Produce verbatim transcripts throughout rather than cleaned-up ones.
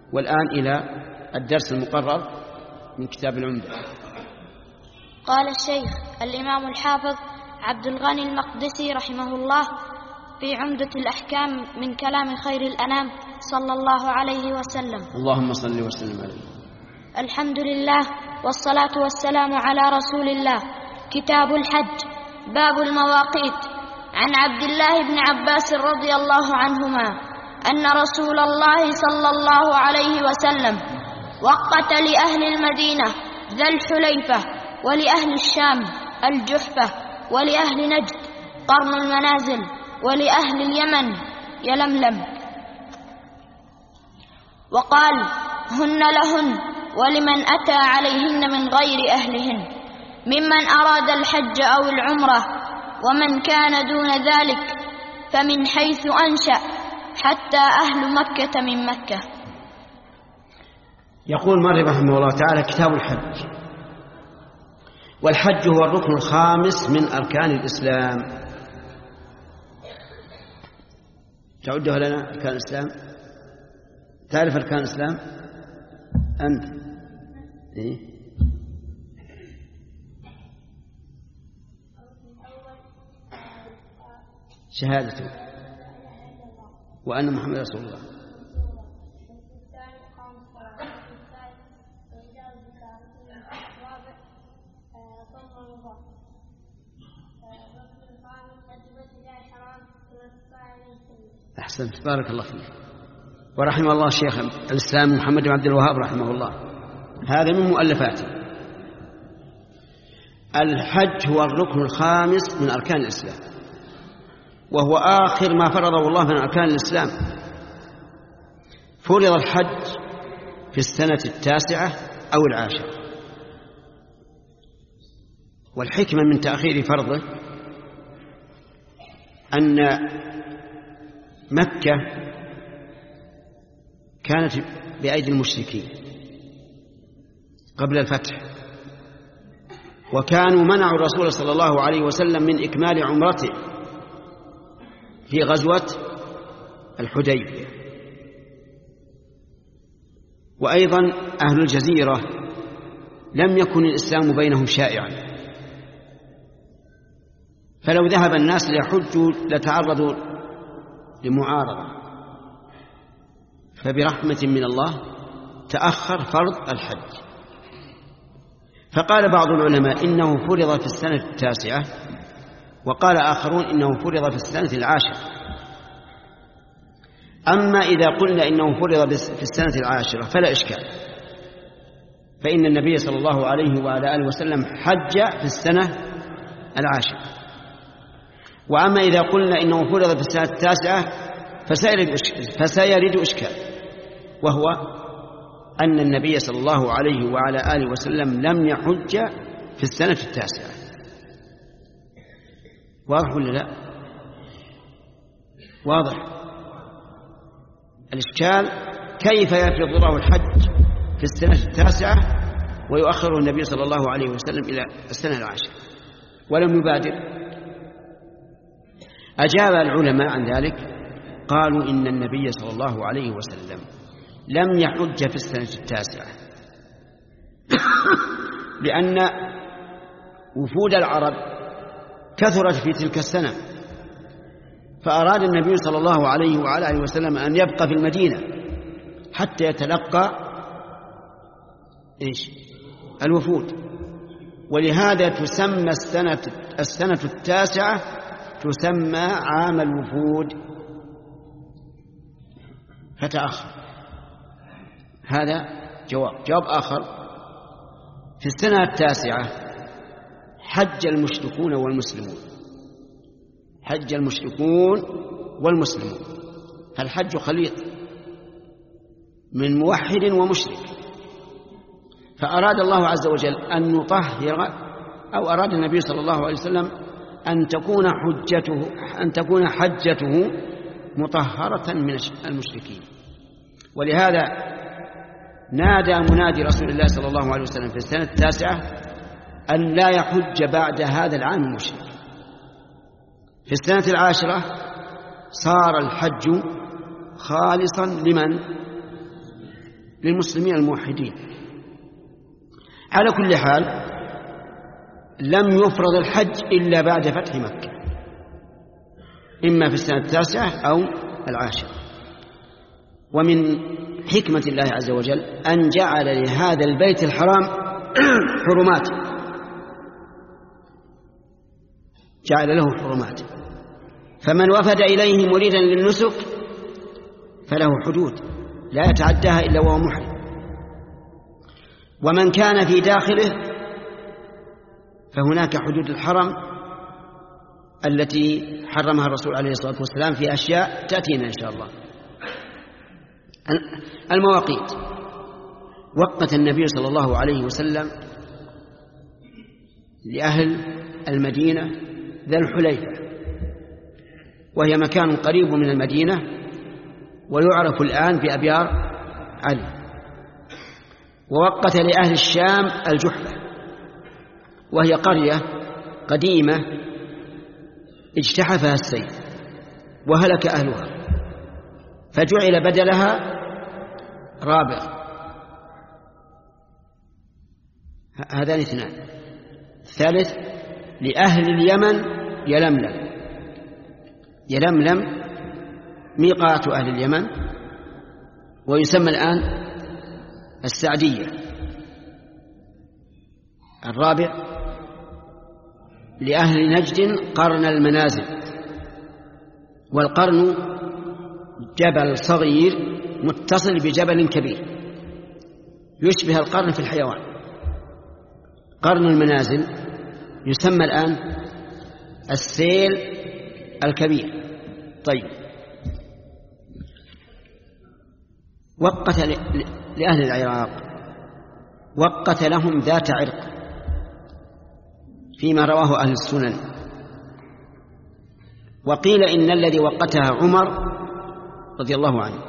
والآن إلى الدرس المقرر من كتاب العمدة. قال الشيخ الإمام الحافظ عبد الغني المقدسي رحمه الله في عمدة الأحكام من كلام خير الأنام صلى الله عليه وسلم: اللهم صل وسلم عليه. الحمد لله والصلاة والسلام على رسول الله. كتاب الحج. باب المواقيت. عن عبد الله بن عباس رضي الله عنهما أن رسول الله صلى الله عليه وسلم وقت لأهل المدينة ذا الحليفة، ولأهل الشام الجحفة، ولأهل نجد قرن المنازل، ولأهل اليمن يلملم، وقال: هن لهن ولمن أتى عليهن من غير أهلهن ممن أراد الحج أو العمرة، ومن كان دون ذلك فمن حيث أنشأ حتى أهل مكة من مكة. يقول مالك رحمه الله تعالى: كتاب الحج. والحج هو الركن الخامس من أركان الإسلام. تعدها لنا أركان الإسلام؟ تعرف أركان الإسلام أنت؟ إيه؟ شهادته وأن محمد رسول الله. أحسنت، بارك الله فيك. ورحمه الله شيخ الإسلام محمد بن عبد الوهاب رحمه الله، هذا من مؤلفاته. الحج هو الركن الخامس من أركان الإسلام، وهو آخر ما فرضه الله من أركان الإسلام. فرض الحج في السنة التاسعة أو العاشرة، والحكمة من تأخير فرضه أن مكة كانت بأيدي المشركين قبل الفتح، وكانوا منعوا الرسول صلى الله عليه وسلم من إكمال عمرته في غزوة الحديبية. وأيضا أهل الجزيرة لم يكن الإسلام بينهم شائعا، فلو ذهب الناس ليحجوا لتعرضوا لمعارضة، فبرحمة من الله تأخر فرض الحج. فقال بعض العلماء إنه فرض في السنة التاسعة، وقال آخرون إنه فرض في السنة العاشرة. أما إذا قلنا إنه فرض في السنة العاشرة فلا إشكال، فإن النبي صلى الله عليه وعلى آله وسلم حج في السنة العاشرة. وأما إذا قلنا إنه فرض في السنة التاسعة فسيرد إشكال، وهو أن النبي صلى الله عليه وعلى آله وسلم لم يحج في السنة التاسعة. واضح ولا لا؟ واضح. الإشكال كيف يفرض الله الحج في السنة التاسعة ويؤخره النبي صلى الله عليه وسلم إلى السنة العاشرة ولم يبادر؟ أجاب العلماء عن ذلك، قالوا إن النبي صلى الله عليه وسلم لم يحج في السنة التاسعة لأن وفود العرب كثرت في تلك السنة، فأراد النبي صلى الله عليه وعلى آله وسلم أن يبقى في المدينة حتى يتلقى إيش؟ الوفود. ولهذا تسمى السنة, السنة التاسعة تسمى عام الوفود، فتأخر. هذا جواب. جواب آخر: في السنة التاسعة حج المشركون والمسلمون. حج المشركون والمسلمون، فالحج خليط من موحد ومشرك. فأراد الله عز وجل أن يطهر، أو أراد النبي صلى الله عليه وسلم أن تكون حجته أن تكون حجته مطهرة من المشركين. ولهذا نادى منادي رسول الله صلى الله عليه وسلم في السنة التاسعة أن لا يحج بعد هذا العام المشرك. في السنة العاشرة صار الحج خالصا لمن؟ للمسلمين الموحدين. على كل حال لم يفرض الحج إلا بعد فتح مكة، إما في السنة التاسعة أو العاشرة. ومن حكمة الله عز وجل أن جعل لهذا البيت الحرام حرمات، جعل له حرمات، فمن وفد إليه مريدا للنسك فله حدود لا يتعداها إلا وهو محرم، ومن كان في داخله فهناك حدود الحرم التي حرمها الرسول عليه الصلاة والسلام في أشياء تأتينا إن شاء الله. المواقيت، وقت النبي صلى الله عليه وسلم لأهل المدينة ذا الحليفة، وهي مكان قريب من المدينة ويعرف الآن بأبيار علي. ووقت لأهل الشام الجحفة، وهي قرية قديمة اجتحفها السيل وهلك أهلها، فجعل بدلها رابغ. هذان اثنان. الثالث لأهل اليمن يلملم، يلملم ميقات أهل اليمن ويسمى الآن السعدية. الرابع لأهل نجد قرن المنازل، والقرن جبل صغير متصل بجبل كبير يشبه القرن في الحيوان. قرن المنازل يسمى الآن السيل الكبير. طيب، وقت لأهل العراق، وقت لهم ذات عرق فيما رواه أهل السنن، وقيل إن الذي وقتها عمر رضي الله عنه.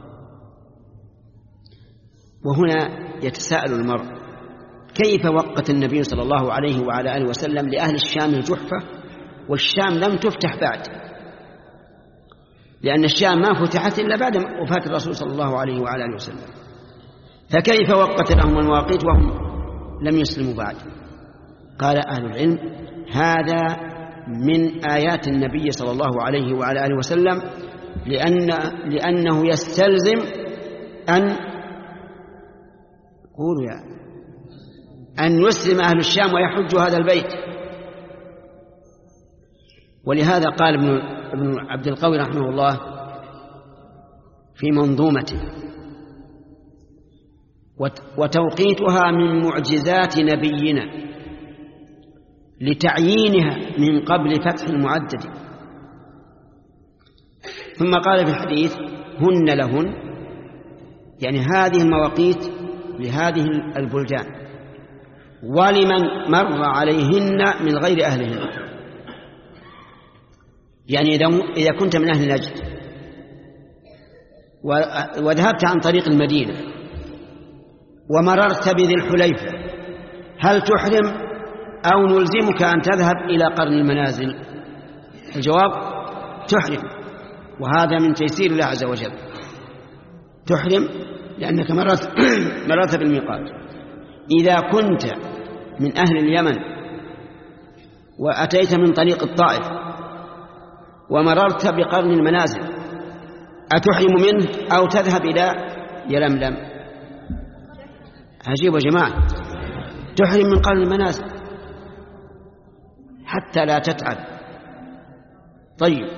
وهنا يتساءل المرء كيف وقت النبي صلى الله عليه وعلى آله وسلم لأهل الشام الجحفة والشام لم تفتح بعد، لأن الشام ما فتحت إلا بعد وفاة الرسول صلى الله عليه وعلى آله وسلم، فكيف وقت لهم المواقيت وهم لم يسلموا بعد؟ قال أهل العلم هذا من آيات النبي صلى الله عليه وعلى آله وسلم، لأن لأنه يستلزم أن قولوا يا أن يسلم أهل الشام ويحجوا هذا البيت. ولهذا قال ابن ابن عبد القوي رحمه الله في منظومته: وتوقيتها من معجزات نبينا لتعيينها من قبل فتح المعدد. ثم قال في الحديث: هن لهن، يعني هذه المواقيت لهذه البلدان ولمن مر عليهن من غير أهلهن. يعني إذا كنت من أهل نجد وذهبت عن طريق المدينة ومررت بذي الحليفة، هل تحرم أو نلزمك أن تذهب إلى قرن المنازل؟ الجواب: تحرم، وهذا من تيسير الله عز وجل. تحرم لأنك مررت مررت بالميقات. إذا كنت من أهل اليمن وأتيت من طريق الطائف ومررت بقرن المنازل، أتحرم منه أو تذهب إلى يلملم؟ عجيب يا جماعة، تحرم من قرن المنازل حتى لا تتعب. طيب،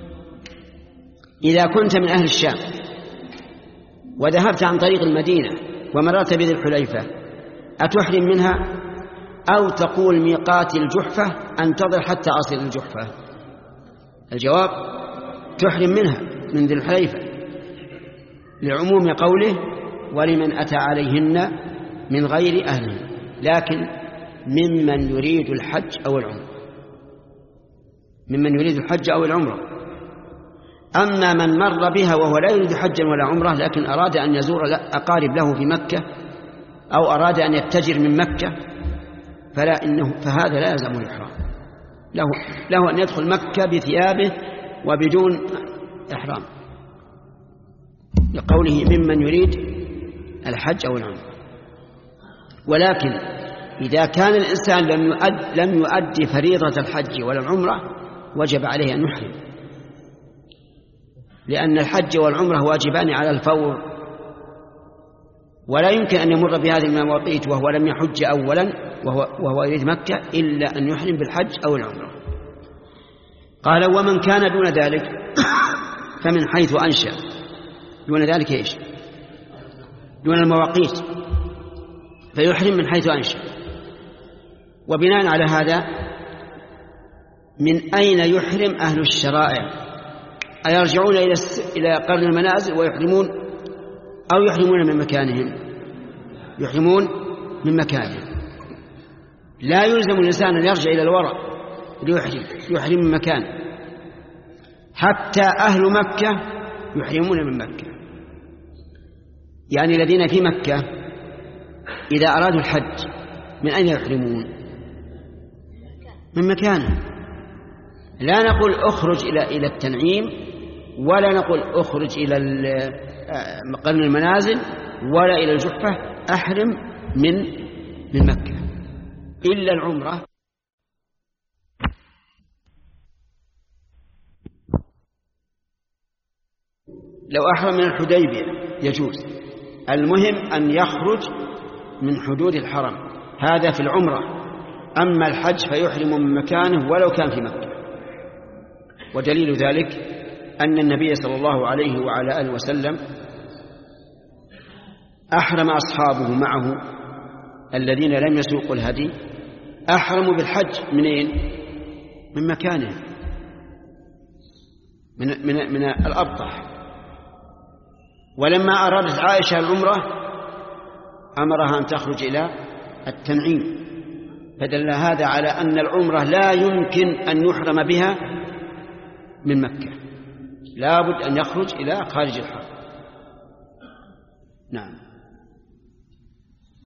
إذا كنت من أهل الشام وذهبت عن طريق المدينة ومررت بذي الحليفة، أتحرم منها أو تقول ميقات الجحفة أنتظر حتى أصل الجحفة؟ الجواب: تحرم منها من ذي الحليفة لعموم قوله: ولمن أتى عليهن من غير أهله، لكن ممن يريد الحج أو العمرة، ممن يريد الحج أو العمرة. أما من مر بها وهو لا يريد حجا ولا عمرة لكن أراد أن يزور أقارب له في مكة أو أراد أن يتجر من مكة فلا إنه فهذا لا يلزم الإحرام، له, له أن يدخل مكة بثيابه وبدون إحرام، لقوله ممن يريد الحج أو العمرة. ولكن إذا كان الإنسان لم يؤد لم يؤدي فريضة الحج ولا العمرة وجب عليه أن يحرم، لأن الحج والعمرة واجبان على الفور، ولا يمكن أن يمر بهذه المواقيت وهو لم يحج أولا وهو, وهو يريد مكة إلا أن يحرم بالحج أو العمرة. قال ومن كان دون ذلك فمن حيث أنشأ. دون ذلك إيش؟ دون المواقيت، فيحرم من حيث أنشأ. وبناء على هذا من أين يحرم أهل الشرائع؟ أيرجعون إلى قرن المنازل ويحرمون أو يحرمون من مكانهم؟ يحرمون من مكانهم. لا يلزم الإنسان أن يرجع إلى الوراء ليحرم، يحرم من مكانه. حتى أهل مكة يحرمون من مكة، يعني الذين في مكة إذا أرادوا الحج من أين يحرمون؟ من مكانه. لا نقول أخرج إلى إلى التنعيم، ولا نقول أخرج إلى قرن المنازل، ولا إلى الجحفة، أحرم من من مكة إلا العمرة. لو أحرم من الحديبية يجوز، المهم أن يخرج من حدود الحرم، هذا في العمرة. أما الحج فيحرم من مكانه ولو كان في مكة. ودليل ذلك أن النبي صلى الله عليه وعلى آله وسلم أحرم أصحابه معه الذين لم يسوقوا الهدي، أحرموا بالحج منين؟ من مكانه، من, من, من الأبطح. ولما أرادت عائشة العمرة أمرها أن تخرج إلى التنعيم، فدل هذا على أن العمرة لا يمكن أن يحرم بها من مكة، لا بد أن يخرج إلى خارج الحرم. نعم.